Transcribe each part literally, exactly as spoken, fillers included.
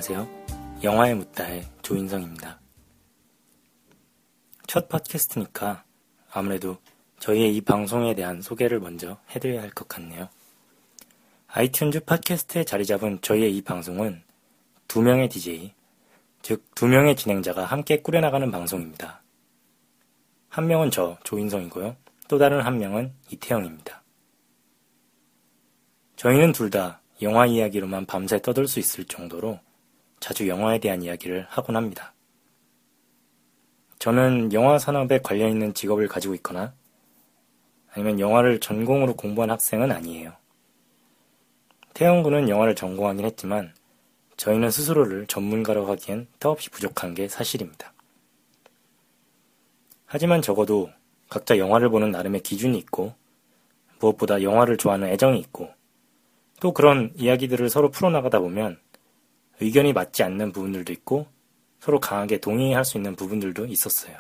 안녕하세요. 영화에 묻다의 조인성입니다. 첫 팟캐스트니까 아무래도 저희의 이 방송에 대한 소개를 먼저 해드려야 할 것 같네요. 아이튠즈 팟캐스트에 자리 잡은 저희의 이 방송은 두 명의 디제이, 즉 두 명의 진행자가 함께 꾸려나가는 방송입니다. 한 명은 저 조인성이고요. 또 다른 한 명은 이태영입니다. 저희는 둘 다 영화 이야기로만 밤새 떠들 수 있을 정도로 자주 영화에 대한 이야기를 하곤 합니다. 저는 영화 산업에 관련 있는 직업을 가지고 있거나 아니면 영화를 전공으로 공부한 학생은 아니에요. 태영 군은 영화를 전공하긴 했지만 저희는 스스로를 전문가라고 하기엔 더없이 부족한 게 사실입니다. 하지만 적어도 각자 영화를 보는 나름의 기준이 있고 무엇보다 영화를 좋아하는 애정이 있고 또 그런 이야기들을 서로 풀어나가다 보면 의견이 맞지 않는 부분들도 있고 서로 강하게 동의할 수 있는 부분들도 있었어요.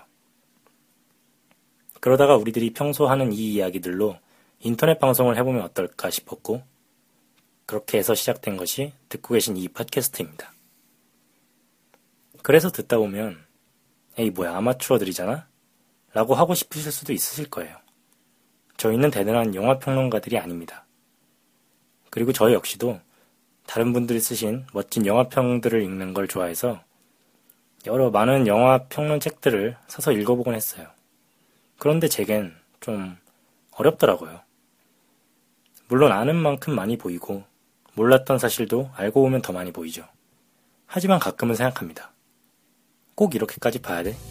그러다가 우리들이 평소 하는 이 이야기들로 인터넷 방송을 해보면 어떨까 싶었고 그렇게 해서 시작된 것이 듣고 계신 이 팟캐스트입니다. 그래서 듣다 보면 에이 뭐야 아마추어들이잖아? 라고 하고 싶으실 수도 있으실 거예요. 저희는 대단한 영화평론가들이 아닙니다. 그리고 저 역시도 다른 분들이 쓰신 멋진 영화평들을 읽는 걸 좋아해서 여러 많은 영화평론 책들을 사서 읽어보곤 했어요. 그런데 제겐 좀 어렵더라고요. 물론 아는 만큼 많이 보이고 몰랐던 사실도 알고 보면 더 많이 보이죠. 하지만 가끔은 생각합니다. 꼭 이렇게까지 봐야 돼?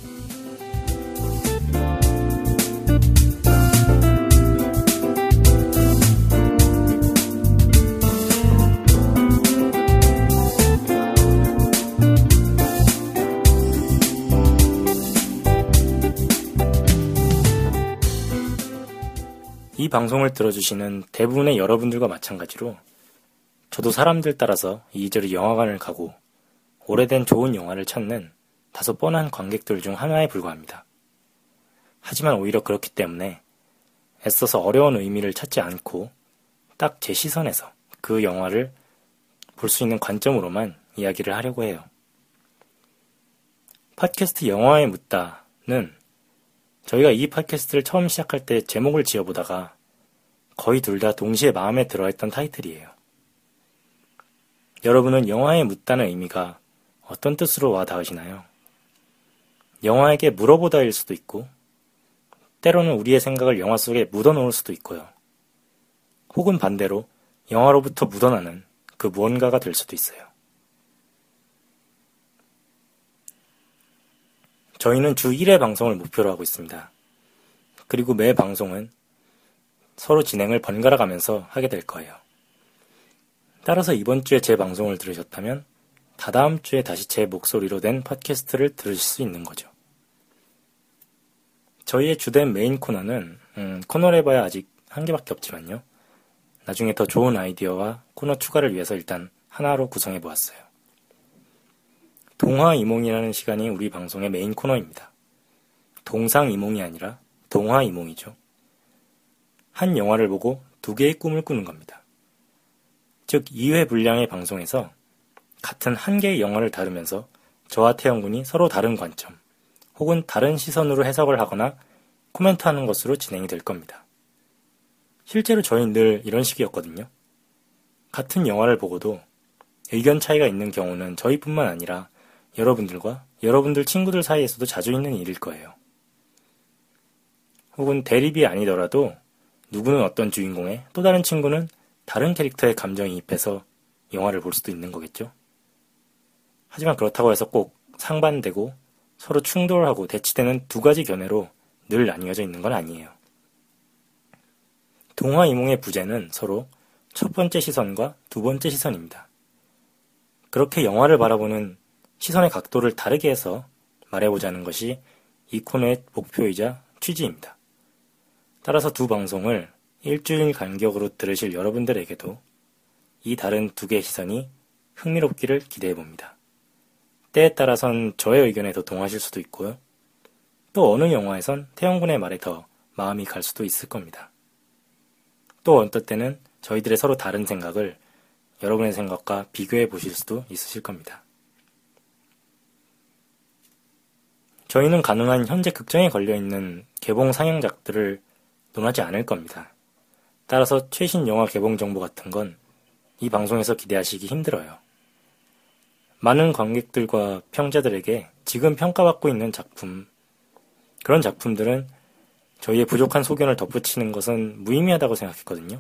이 방송을 들어주시는 대부분의 여러분들과 마찬가지로 저도 사람들 따라서 이리저리 영화관을 가고 오래된 좋은 영화를 찾는 다소 뻔한 관객들 중 하나에 불과합니다. 하지만 오히려 그렇기 때문에 애써서 어려운 의미를 찾지 않고 딱 제 시선에서 그 영화를 볼 수 있는 관점으로만 이야기를 하려고 해요. 팟캐스트 영화에 묻다는 저희가 이 팟캐스트를 처음 시작할 때 제목을 지어보다가 거의 둘 다 동시에 마음에 들어했던 타이틀이에요. 여러분은 영화에 묻다는 의미가 어떤 뜻으로 와 닿으시나요? 영화에게 물어보다일 수도 있고 때로는 우리의 생각을 영화 속에 묻어놓을 수도 있고요. 혹은 반대로 영화로부터 묻어나는 그 무언가가 될 수도 있어요. 저희는 주 일 회 방송을 목표로 하고 있습니다. 그리고 매 방송은 서로 진행을 번갈아 가면서 하게 될 거예요. 따라서 이번 주에 제 방송을 들으셨다면 다다음 주에 다시 제 목소리로 된 팟캐스트를 들으실 수 있는 거죠. 저희의 주된 메인 코너는 음, 코너를 해봐야 아직 한 개밖에 없지만요. 나중에 더 좋은 아이디어와 코너 추가를 위해서 일단 하나로 구성해 보았어요. 동화이몽이라는 시간이 우리 방송의 메인 코너입니다. 동상이몽이 아니라 동화이몽이죠. 한 영화를 보고 두 개의 꿈을 꾸는 겁니다. 즉 이 회 분량의 방송에서 같은 한 개의 영화를 다루면서 저와 태영군이 서로 다른 관점 혹은 다른 시선으로 해석을 하거나 코멘트하는 것으로 진행이 될 겁니다. 실제로 저희는 늘 이런 식이었거든요. 같은 영화를 보고도 의견 차이가 있는 경우는 저희뿐만 아니라 여러분들과 여러분들 친구들 사이에서도 자주 있는 일일 거예요. 혹은 대립이 아니더라도 누구는 어떤 주인공에 또 다른 친구는 다른 캐릭터의 감정이입해서 영화를 볼 수도 있는 거겠죠. 하지만 그렇다고 해서 꼭 상반되고 서로 충돌하고 대치되는 두 가지 견해로 늘 나뉘어져 있는 건 아니에요. 동화이몽의 부제는 서로 첫 번째 시선과 두 번째 시선입니다. 그렇게 영화를 바라보는 시선의 각도를 다르게 해서 말해보자는 것이 이 코너의 목표이자 취지입니다. 따라서 두 방송을 일주일 간격으로 들으실 여러분들에게도 이 다른 두 개의 시선이 흥미롭기를 기대해봅니다. 때에 따라선 저의 의견에 더 동하실 수도 있고요. 또 어느 영화에선 태영군의 말에 더 마음이 갈 수도 있을 겁니다. 또 어떤 때는 저희들의 서로 다른 생각을 여러분의 생각과 비교해 보실 수도 있으실 겁니다. 저희는 가능한 현재 극장에 걸려있는 개봉 상영작들을 논하지 않을 겁니다. 따라서 최신 영화 개봉 정보 같은 건 이 방송에서 기대하시기 힘들어요. 많은 관객들과 평자들에게 지금 평가받고 있는 작품, 그런 작품들은 저희의 부족한 소견을 덧붙이는 것은 무의미하다고 생각했거든요.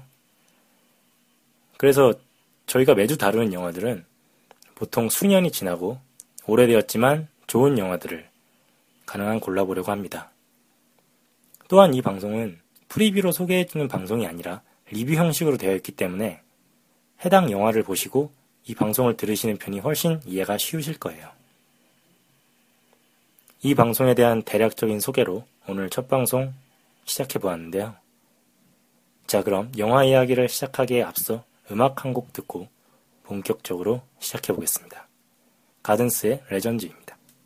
그래서 저희가 매주 다루는 영화들은 보통 수년이 지나고 오래되었지만 좋은 영화들을 가능한 골라보려고 합니다. 또한 이 방송은 프리뷰로 소개해주는 방송이 아니라 리뷰 형식으로 되어 있기 때문에 해당 영화를 보시고 이 방송을 들으시는 편이 훨씬 이해가 쉬우실 거예요. 이 방송에 대한 대략적인 소개로 오늘 첫 방송 시작해보았는데요. 자, 그럼 영화 이야기를 시작하기에 앞서 음악 한 곡 듣고 본격적으로 시작해보겠습니다. 가든스의 레전드입니다.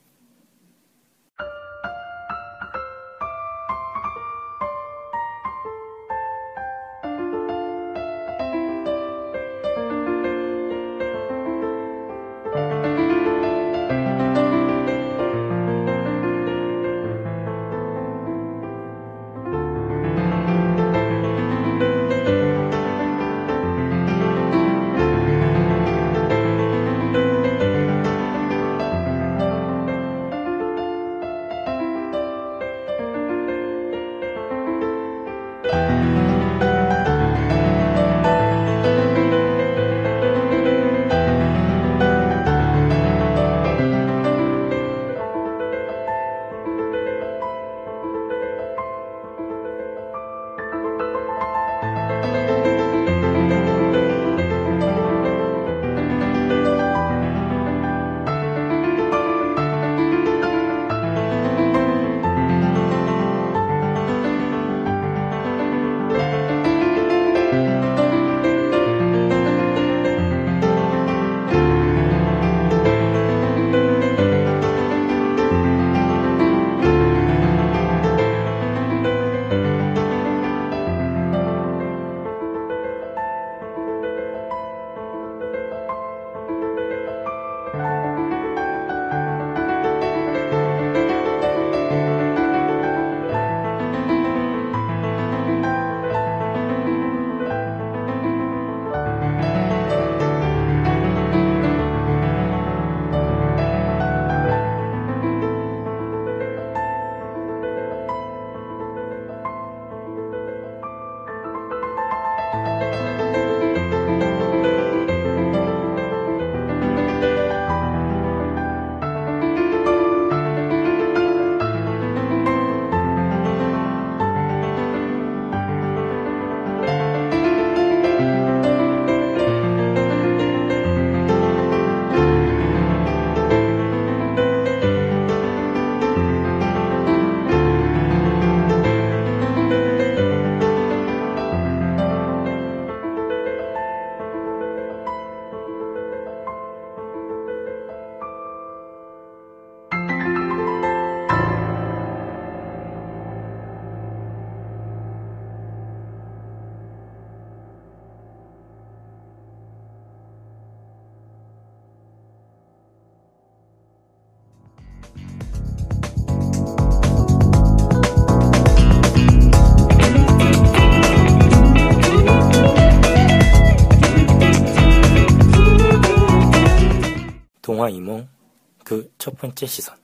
동화 이몽 그 첫 번째 시선.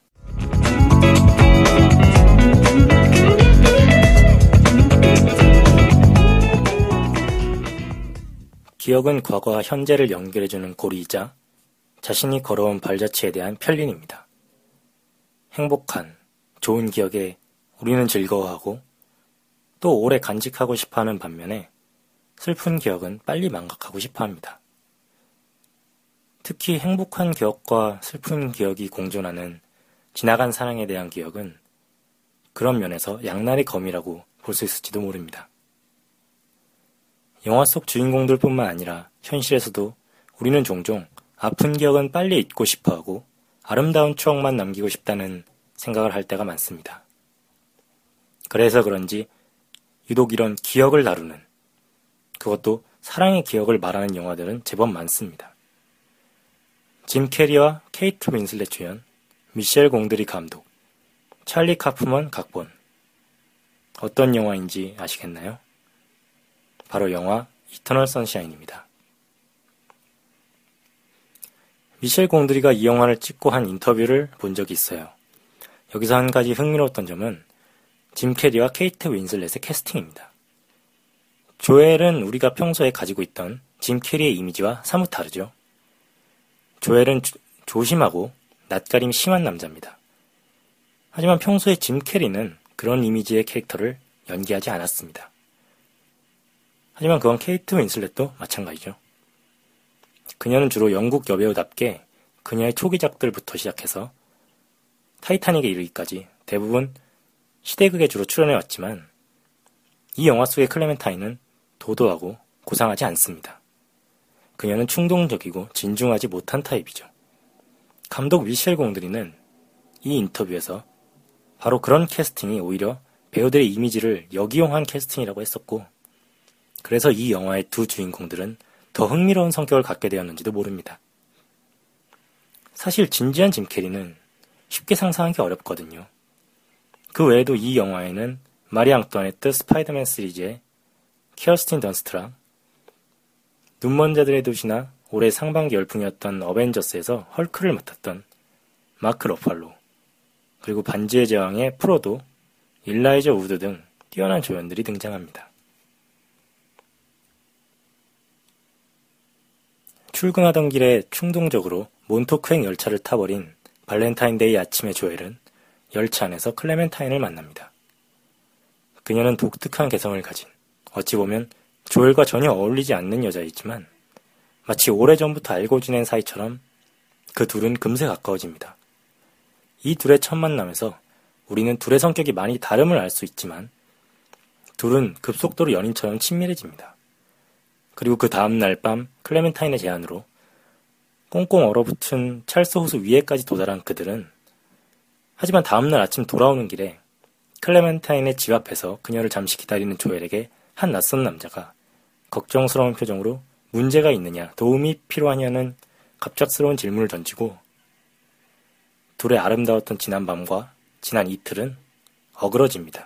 기억은 과거와 현재를 연결해주는 고리이자 자신이 걸어온 발자취에 대한 편린입니다. 행복한, 좋은 기억에 우리는 즐거워하고 또 오래 간직하고 싶어하는 반면에 슬픈 기억은 빨리 망각하고 싶어합니다. 특히 행복한 기억과 슬픈 기억이 공존하는 지나간 사랑에 대한 기억은 그런 면에서 양날의 검이라고 볼 수 있을지도 모릅니다. 영화 속 주인공들뿐만 아니라 현실에서도 우리는 종종 아픈 기억은 빨리 잊고 싶어하고 아름다운 추억만 남기고 싶다는 생각을 할 때가 많습니다. 그래서 그런지 유독 이런 기억을 다루는, 그것도 사랑의 기억을 말하는 영화들은 제법 많습니다. 짐 캐리와 케이트 윈슬렛 주연, 미셸 공드리 감독, 찰리 카프먼 각본. 어떤 영화인지 아시겠나요? 바로 영화 이터널 선샤인입니다. 미셸 공드리가 이 영화를 찍고 한 인터뷰를 본 적이 있어요. 여기서 한 가지 흥미로웠던 점은 짐 캐리와 케이트 윈슬렛의 캐스팅입니다. 조엘은 우리가 평소에 가지고 있던 짐 캐리의 이미지와 사뭇 다르죠. 조엘은 조, 조심하고 낯가림이 심한 남자입니다. 하지만 평소에 짐 캐리는 그런 이미지의 캐릭터를 연기하지 않았습니다. 하지만 그건 케이트 윈슬렛도 마찬가지죠. 그녀는 주로 영국 여배우답게 그녀의 초기작들부터 시작해서 타이타닉에 이르기까지 대부분 시대극에 주로 출연해왔지만 이 영화 속의 클레멘타인은 도도하고 고상하지 않습니다. 그녀는 충동적이고 진중하지 못한 타입이죠. 감독 미셸 공드리는 이 인터뷰에서 바로 그런 캐스팅이 오히려 배우들의 이미지를 역이용한 캐스팅이라고 했었고, 그래서 이 영화의 두 주인공들은 더 흥미로운 성격을 갖게 되었는지도 모릅니다. 사실 진지한 짐 캐리는 쉽게 상상하기 어렵거든요. 그 외에도 이 영화에는 마리 앙뚜아네트 스파이더맨 시리즈의 키어스틴 던스트랑 눈먼 자들의 도시나 올해 상반기 열풍이었던 어벤져스에서 헐크를 맡았던 마크 러팔로, 그리고 반지의 제왕의 프로도, 일라이저 우드 등 뛰어난 조연들이 등장합니다. 출근하던 길에 충동적으로 몬토크행 열차를 타버린 발렌타인데이 아침의 조엘은 열차 안에서 클레멘타인을 만납니다. 그녀는 독특한 개성을 가진, 어찌 보면 조엘과 전혀 어울리지 않는 여자이지만 마치 오래전부터 알고 지낸 사이처럼 그 둘은 금세 가까워집니다. 이 둘의 첫 만남에서 우리는 둘의 성격이 많이 다름을 알 수 있지만 둘은 급속도로 연인처럼 친밀해집니다. 그리고 그 다음날 밤 클레멘타인의 제안으로 꽁꽁 얼어붙은 찰스 호수 위에까지 도달한 그들은, 하지만 다음날 아침 돌아오는 길에 클레멘타인의 집 앞에서 그녀를 잠시 기다리는 조엘에게 한 낯선 남자가 걱정스러운 표정으로 문제가 있느냐, 도움이 필요하냐는 갑작스러운 질문을 던지고, 둘의 아름다웠던 지난 밤과 지난 이틀은 어그러집니다.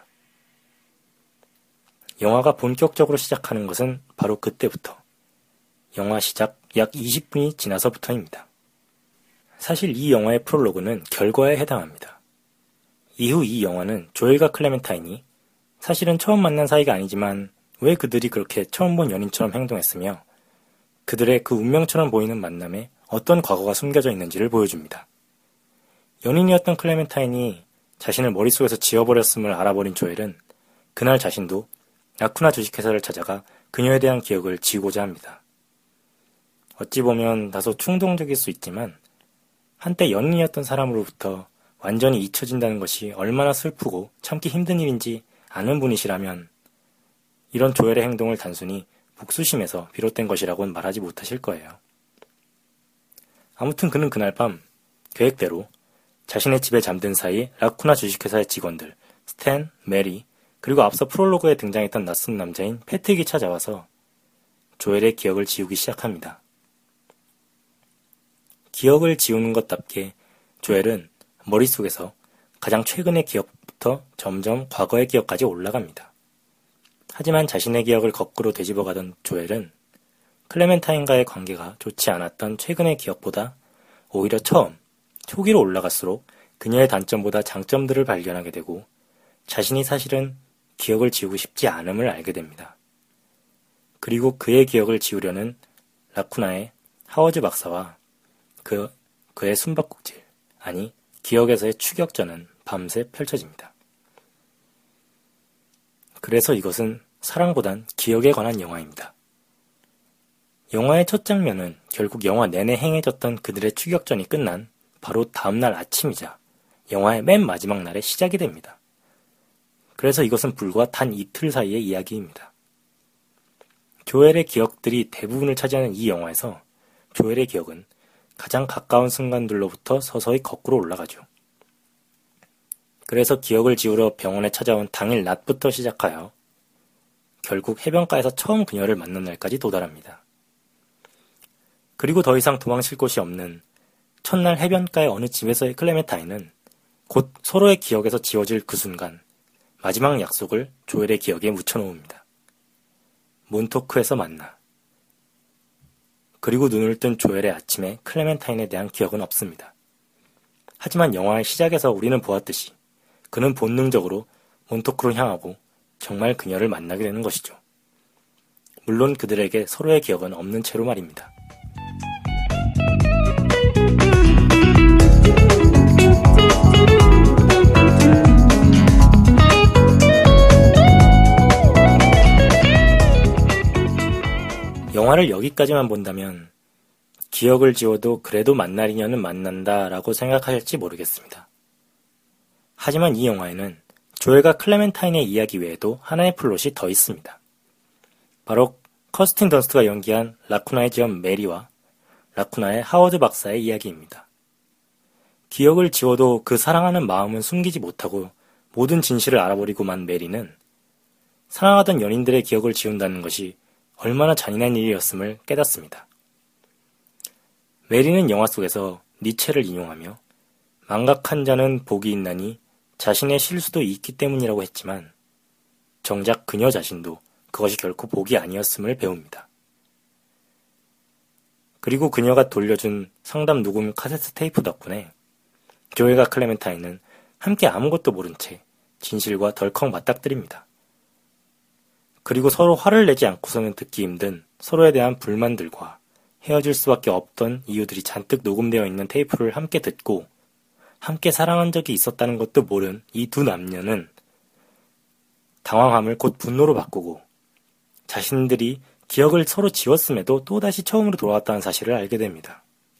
영화가 본격적으로 시작하는 것은 바로 그때부터, 영화 시작 약 이십 분이 지나서부터입니다. 사실 이 영화의 프롤로그는 결과에 해당합니다. 이후 이 영화는 조엘과 클레멘타인이 사실은 처음 만난 사이가 아니지만 왜 그들이 그렇게 처음 본 연인처럼 행동했으며 그들의 그 운명처럼 보이는 만남에 어떤 과거가 숨겨져 있는지를 보여줍니다. 연인이었던 클레멘타인이 자신을 머릿속에서 지워버렸음을 알아버린 조엘은 그날 자신도 라쿠나 주식회사를 찾아가 그녀에 대한 기억을 지우고자 합니다. 어찌 보면 다소 충동적일 수 있지만 한때 연인이었던 사람으로부터 완전히 잊혀진다는 것이 얼마나 슬프고 참기 힘든 일인지 아는 분이시라면 이런 조엘의 행동을 단순히 복수심에서 비롯된 것이라고는 말하지 못하실 거예요. 아무튼 그는 그날 밤 계획대로 자신의 집에 잠든 사이 라쿠나 주식회사의 직원들 스탠, 메리, 그리고 앞서 프롤로그에 등장했던 낯선 남자인 패트릭이 찾아와서 조엘의 기억을 지우기 시작합니다. 기억을 지우는 것답게 조엘은 머릿속에서 가장 최근의 기억부터 점점 과거의 기억까지 올라갑니다. 하지만 자신의 기억을 거꾸로 되짚어가던 조엘은 클레멘타인과의 관계가 좋지 않았던 최근의 기억보다 오히려 처음, 초기로 올라갈수록 그녀의 단점보다 장점들을 발견하게 되고 자신이 사실은 기억을 지우고 싶지 않음을 알게 됩니다. 그리고 그의 기억을 지우려는 라쿠나의 하워즈 박사와 그, 그의 숨바꼭질, 아니 기억에서의 추격전은 밤새 펼쳐집니다. 그래서 이것은 사랑보단 기억에 관한 영화입니다. 영화의 첫 장면은 결국 영화 내내 행해졌던 그들의 추격전이 끝난 바로 다음날 아침이자 영화의 맨 마지막 날의 시작이 됩니다. 그래서 이것은 불과 단 이틀 사이의 이야기입니다. 조엘의 기억들이 대부분을 차지하는 이 영화에서 조엘의 기억은 가장 가까운 순간들로부터 서서히 거꾸로 올라가죠. 그래서 기억을 지우러 병원에 찾아온 당일 낮부터 시작하여 결국 해변가에서 처음 그녀를 만난 날까지 도달합니다. 그리고 더 이상 도망칠 곳이 없는 첫날 해변가의 어느 집에서의 클레멘타인은 곧 서로의 기억에서 지워질 그 순간 마지막 약속을 조엘의 기억에 묻혀놓습니다. 몬토크에서 만나. 그리고 눈을 뜬 조엘의 아침에 클레멘타인에 대한 기억은 없습니다. 하지만 영화의 시작에서 우리는 보았듯이 그는 본능적으로 몬토크로 향하고 정말 그녀를 만나게 되는 것이죠. 물론 그들에게 서로의 기억은 없는 채로 말입니다. 영화를 여기까지만 본다면 기억을 지워도 그래도 만날 인연은 만난다 라고 생각하실지 모르겠습니다. 하지만 이 영화에는 조엘과 클레멘타인의 이야기 외에도 하나의 플롯이 더 있습니다. 바로 커스틴 던스트가 연기한 라쿠나의 지엄 메리와 라쿠나의 하워드 박사의 이야기입니다. 기억을 지워도 그 사랑하는 마음은 숨기지 못하고 모든 진실을 알아버리고만 메리는 사랑하던 연인들의 기억을 지운다는 것이 얼마나 잔인한 일이었음을 깨닫습니다. 메리는 영화 속에서 니체를 인용하며 망각한 자는 복이 있나니 자신의 실수도 있기 때문이라고 했지만 정작 그녀 자신도 그것이 결코 복이 아니었음을 배웁니다. 그리고 그녀가 돌려준 상담 녹음 카세트 테이프 덕분에 조엘과 클레멘타인은 함께 아무것도 모른 채 진실과 덜컥 맞닥뜨립니다. 그리고 서로 화를 내지 않고서는 듣기 힘든 서로에 대한 불만들과 헤어질 수밖에 없던 이유들이 잔뜩 녹음되어 있는 테이프를 함께 듣고 함께 사랑한 적이 있었다는 것도 모른 이 두 남녀는 당황함을 곧 분노로 바꾸고 자신들이 기억을 서로 지웠음에도 또다시 처음으로 돌아왔다는 사실을 알게 됩니다.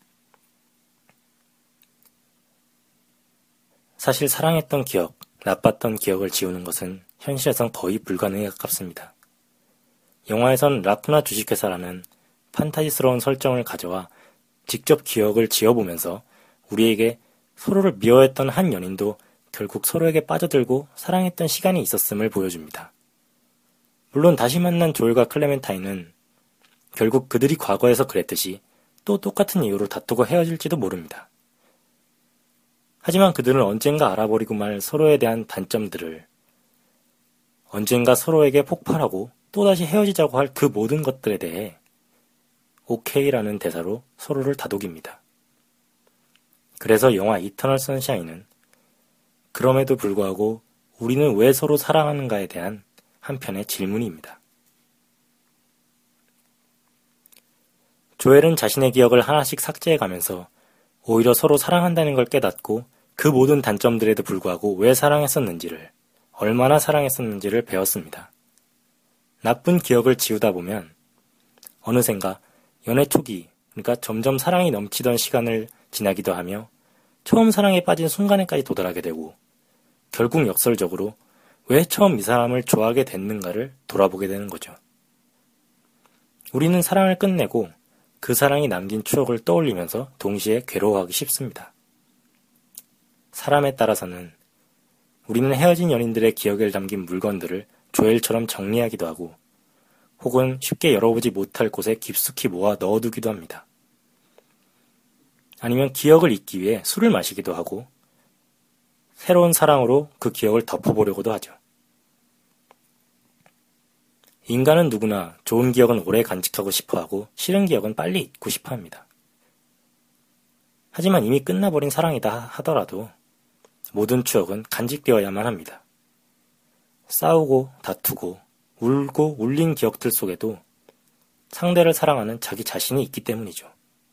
사실 사랑했던 기억, 나빴던 기억을 지우는 것은 현실에선 거의 불가능에 가깝습니다. 영화에선 라쿠나 주식회사라는 판타지스러운 설정을 가져와 직접 기억을 지어보면서 우리에게 서로를 미워했던 한 연인도 결국 서로에게 빠져들고 사랑했던 시간이 있었음을 보여줍니다. 물론 다시 만난 조엘과 클레멘타인은 결국 그들이 과거에서 그랬듯이 또 똑같은 이유로 다투고 헤어질지도 모릅니다. 하지만 그들은 언젠가 알아버리고 말 서로에 대한 단점들을 언젠가 서로에게 폭발하고 또다시 헤어지자고 할 그 모든 것들에 대해 오케이라는 대사로 서로를 다독입니다. 그래서 영화 이터널 선샤인은 그럼에도 불구하고 우리는 왜 서로 사랑하는가에 대한 한편의 질문입니다. 조엘은 자신의 기억을 하나씩 삭제해가면서 오히려 서로 사랑한다는 걸 깨닫고 그 모든 단점들에도 불구하고 왜 사랑했었는지를, 얼마나 사랑했었는지를 배웠습니다. 나쁜 기억을 지우다 보면 어느샌가 연애 초기, 그러니까 점점 사랑이 넘치던 시간을 지나기도 하며 처음 사랑에 빠진 순간에까지 도달하게 되고 결국 역설적으로 왜 처음 이 사람을 좋아하게 됐는가를 돌아보게 되는 거죠. 우리는 사랑을 끝내고 그 사랑이 남긴 추억을 떠올리면서 동시에 괴로워하기 쉽습니다. 사람에 따라서는 우리는 헤어진 연인들의 기억에 담긴 물건들을 조엘처럼 정리하기도 하고 혹은 쉽게 열어보지 못할 곳에 깊숙이 모아 넣어두기도 합니다. 아니면 기억을 잊기 위해 술을 마시기도 하고 새로운 사랑으로 그 기억을 덮어보려고도 하죠. 인간은 누구나 좋은 기억은 오래 간직하고 싶어하고 싫은 기억은 빨리 잊고 싶어합니다. 하지만 이미 끝나버린 사랑이다 하더라도 모든 추억은 간직되어야만 합니다. 싸우고 다투고 울고 울린 기억들 속에도 상대를 사랑하는 자기 자신이 있기 때문이죠.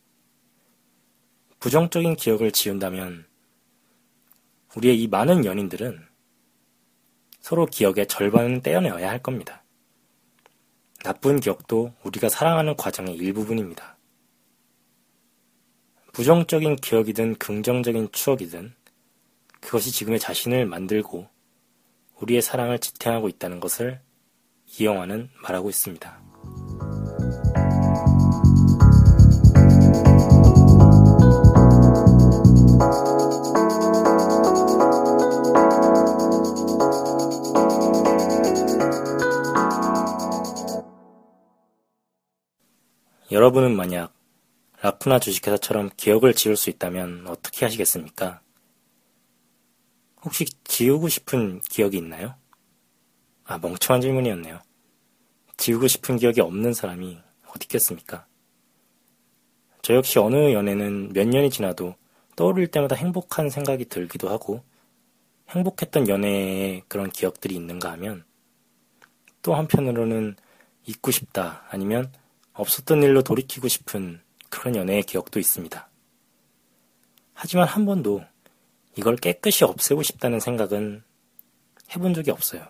부정적인 기억을 지운다면 우리의 이 많은 연인들은 서로 기억의 절반은 떼어내어야 할 겁니다. 나쁜 기억도 우리가 사랑하는 과정의 일부분입니다. 부정적인 기억이든 긍정적인 추억이든 그것이 지금의 자신을 만들고 우리의 사랑을 지탱하고 있다는 것을 이 영화는 말하고 있습니다. 여러분은 만약 라쿠나 주식회사처럼 기억을 지울 수 있다면 어떻게 하시겠습니까? 혹시 지우고 싶은 기억이 있나요? 아, 멍청한 질문이었네요. 지우고 싶은 기억이 없는 사람이 어디 있겠습니까? 저 역시 어느 연애는 몇 년이 지나도 떠오를 때마다 행복한 생각이 들기도 하고 행복했던 연애의 그런 기억들이 있는가 하면 또 한편으로는 잊고 싶다 아니면 없었던 일로 돌이키고 싶은 그런 연애의 기억도 있습니다. 하지만 한 번도 이걸 깨끗이 없애고 싶다는 생각은 해본 적이 없어요.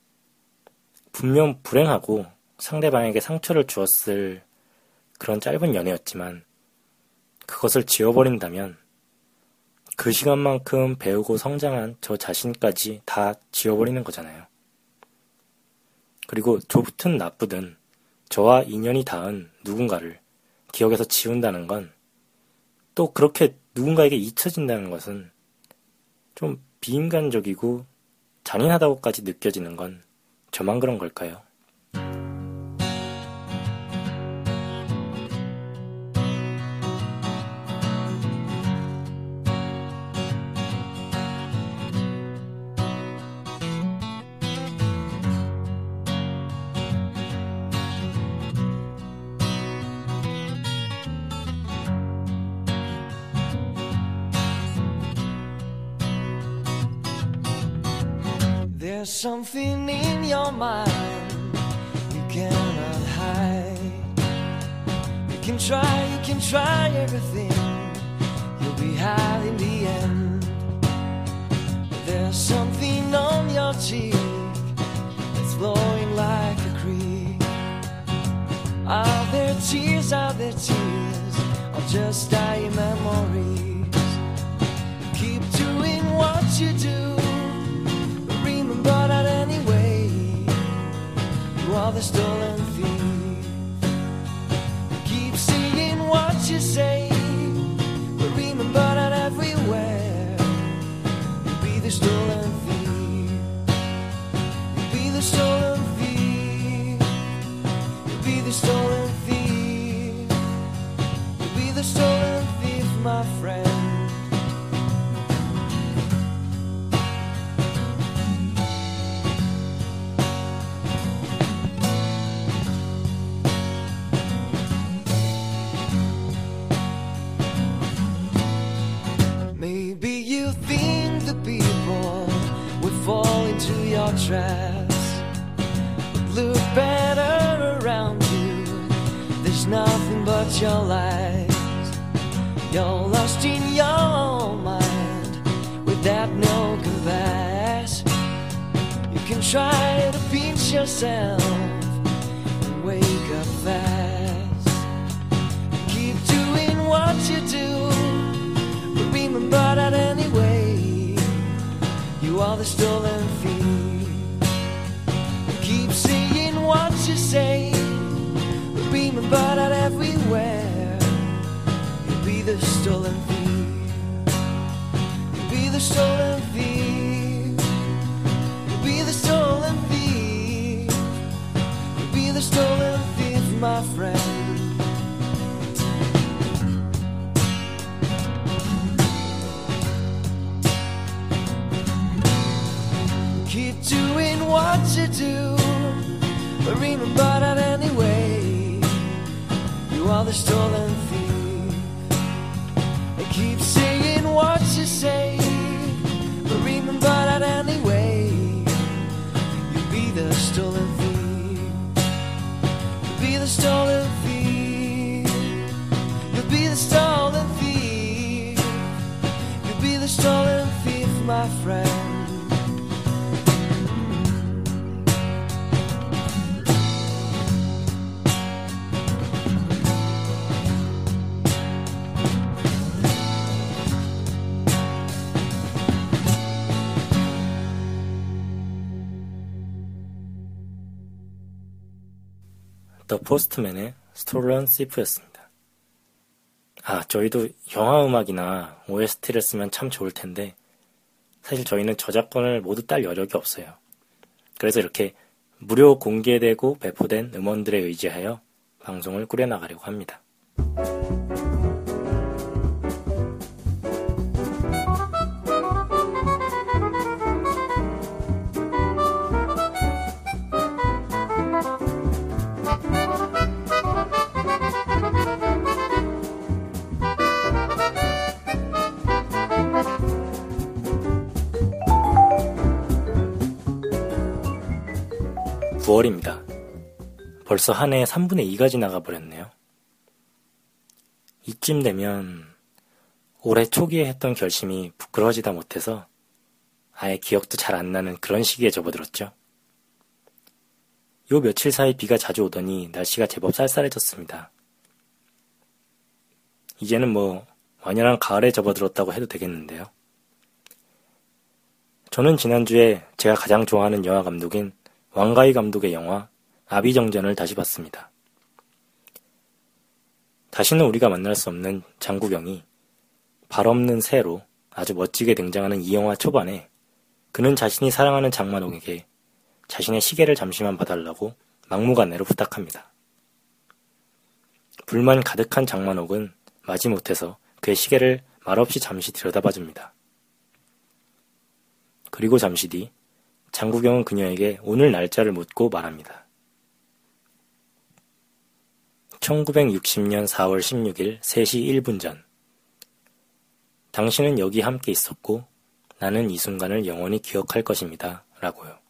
분명 불행하고 상대방에게 상처를 주었을 그런 짧은 연애였지만 그것을 지워버린다면 그 시간만큼 배우고 성장한 저 자신까지 다 지워버리는 거잖아요. 그리고 좋든 나쁘든 저와 인연이 닿은 누군가를 기억에서 지운다는 건 또 그렇게 누군가에게 잊혀진다는 것은 좀 비인간적이고 잔인하다고까지 느껴지는 건 저만 그런 걸까요? There's something in your mind you cannot hide. You can try, you can try everything, you'll be high in the end. There's something on your cheek that's flowing like a creek. Are there tears, are there tears, or just dying memories? Keep doing what you do, but not anyway. You are the stolen thief. Keep saying what you say, but remember not everywhere. You'll be the stolen thief. You'll be the stolen thief. You'll be the stolen thief. You'll be the stolen thief, my friend. Maybe you think the people would fall into your traps, but look better around you. There's nothing but your lies. You're lost in your mind without no compass. You can try to pinch yourself and wake up fast. Keep doing what you do, remember that anyway. You are the stolen thief. Keep saying what you say, but remember that everywhere. You'll be the stolen thief. You'll be the stolen thief. You'll be the stolen thief. You'll be the stolen thief, my friend. Keep doing what you do, but remember that anyway. You are the stolen thief. Keep saying what you say, but remember that anyway. You'll be the stolen thief. You'll be the stolen thief. You'll be the stolen thief. You'll be the stolen thief, my friend. 더 포스트맨의 스톨런 시프였습니다. 아, 저희도 영화 음악이나 오에스티를 쓰면 참 좋을 텐데 사실 저희는 저작권을 모두 딸 여력이 없어요. 그래서 이렇게 무료 공개되고 배포된 음원들에 의지하여 방송을 꾸려나가려고 합니다. 구월입니다. 벌써 한 해에 삼분의 이가 지나가 버렸네요. 이쯤 되면 올해 초기에 했던 결심이 부끄러워지다 못해서 아예 기억도 잘 안 나는 그런 시기에 접어들었죠. 요 며칠 사이 비가 자주 오더니 날씨가 제법 쌀쌀해졌습니다. 이제는 뭐 완연한 가을에 접어들었다고 해도 되겠는데요. 저는 지난주에 제가 가장 좋아하는 영화 감독인 왕가희 감독의 영화 아비정전을 다시 봤습니다. 다시는 우리가 만날 수 없는 장국영이 발없는 새로 아주 멋지게 등장하는 이 영화 초반에 그는 자신이 사랑하는 장만옥에게 자신의 시계를 잠시만 봐달라고 막무가내로 부탁합니다. 불만 가득한 장만옥은 마지못해서 그의 시계를 말없이 잠시 들여다봐줍니다. 그리고 잠시 뒤 장국영은 그녀에게 오늘 날짜를 묻고 말합니다. 천구백육십년 사월 십육일 세 시 일 분 전 당신은 여기 함께 있었고 나는 이 순간을 영원히 기억할 것입니다. 라고요.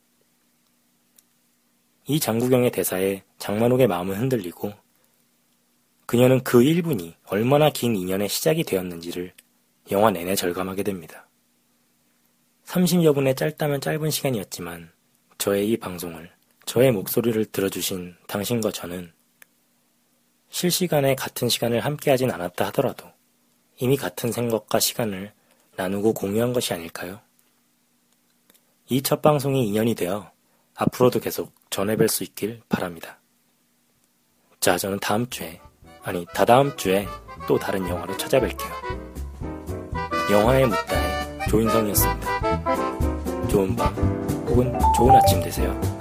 이 장국영의 대사에 장만옥의 마음은 흔들리고 그녀는 그 일 분이 얼마나 긴 인연의 시작이 되었는지를 영화 내내 절감하게 됩니다. 삼십여 분의 짧다면 짧은 시간이었지만 저의 이 방송을, 저의 목소리를 들어주신 당신과 저는 실시간에 같은 시간을 함께하진 않았다 하더라도 이미 같은 생각과 시간을 나누고 공유한 것이 아닐까요? 이 첫 방송이 인연이 되어 앞으로도 계속 전해 뵐 수 있길 바랍니다. 자, 저는 다음 주에, 아니 다다음 주에 또 다른 영화로 찾아뵐게요. 영화의 묻다의 조인성이었습니다. 좋은 밤 혹은 좋은 아침 되세요.